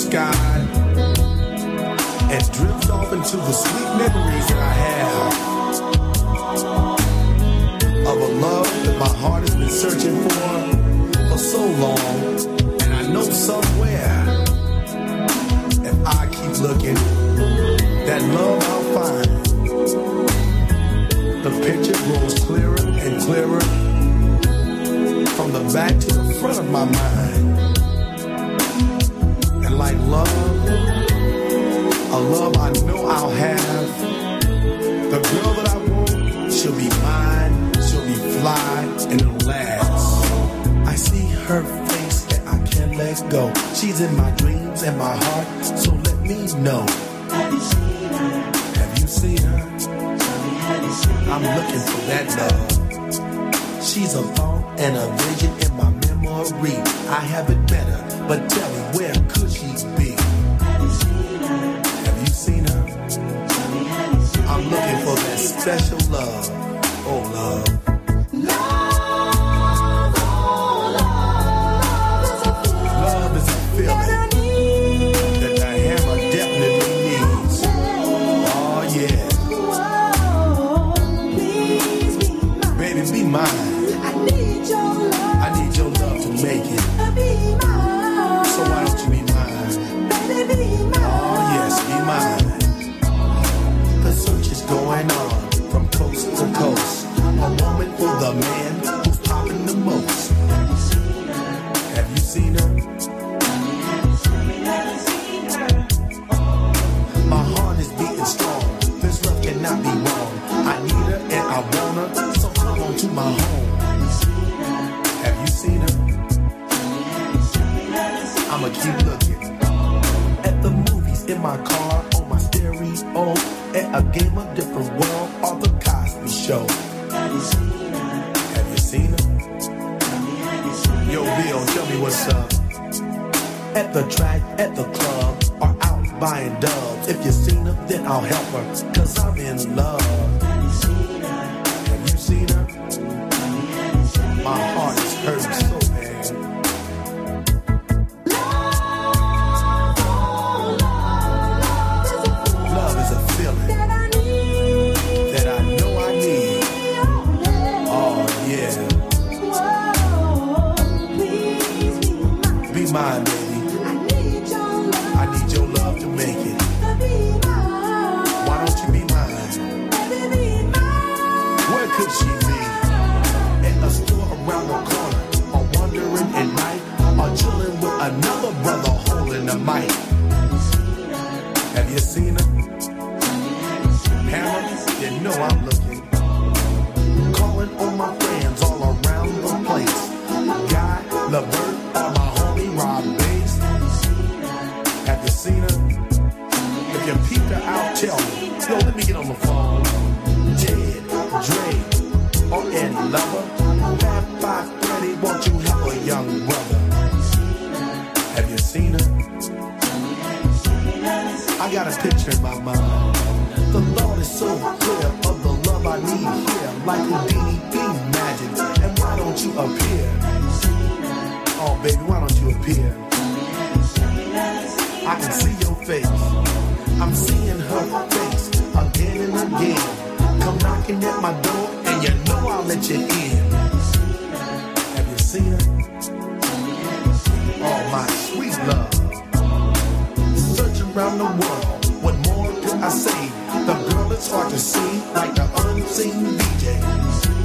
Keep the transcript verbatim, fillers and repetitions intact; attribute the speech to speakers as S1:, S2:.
S1: sky and drift off into the sweet memories that I have of a love that my heart has been searching for for so long. And I know somewhere, if I keep looking, that love I'll find. The picture grows clearer and clearer from the back to the front of my mind. And like love, a love I know I'll have, the girl that I want, she'll be mine, she'll be fly, and it'll last. I see her face and I can't let go. She's in my dreams and my heart, so let me know. Have you seen her? Have you seen her? I'm looking for that love. She's a thought and a vision in my memory. I have it better, but tell me, where could she be? Have you seen her? Have you seen her? I'm looking for that special love. Oh, love.
S2: Love, oh, love, love is a feeling.
S1: Love is a feeling that the hammer definitely needs. Oh, yeah. Baby, be mine.
S2: I need your love.
S1: I need your love to make it.
S2: Be mine.
S1: So why don't you be mine?
S2: Baby, be mine.
S1: Oh, yes, be mine. The search is going on from coast to coast. A woman for the man who's popping the most. Have you seen her? My heart is beating strong. This love cannot be wrong. I need her and I want her, so come on to my home. Have you seen her? I'ma keep looking. At the movies, in my car, on my stereo, at a game of different world, or the Cosby Show. Have you seen her? Have you seen her? Yo, Bill, tell me what's up. At the track, at the club, or out buying dubs. If you seen her, then I'll help her, cause I'm in love. Have you seen her? Have you seen her? My heart is hurting so bad. Love is a feeling that I know I need. Oh, yeah. Be mine, baby. I need your love to make it. Why don't you be mine? Where could she be? At a store around the corner, or wandering at night, or chilling with another brother holding a mic. Have you seen her? Hammer, you know I'm looking. Calling on my friends all around the place. Guy, LeVert, or my homie Rob Bass. Have you seen her? If you peeped her out, tell me. Yo, let me get on the phone. Ted, Dre, or Ed Lover. Fab Five Freddy, won't you help a young brother? Have you seen her? I got a picture in my mind. The Lord is so clear of the love I need here. Like Houdini, be magic. And why don't you appear? Oh, baby, why don't you appear? I can see your face. I'm seeing her face again and again. Come knocking at my door, and you know I'll let you in. Have you seen her? Oh, my sweet love. Search around the world, what more could I say? The girl is hard to see, like the unseen D J.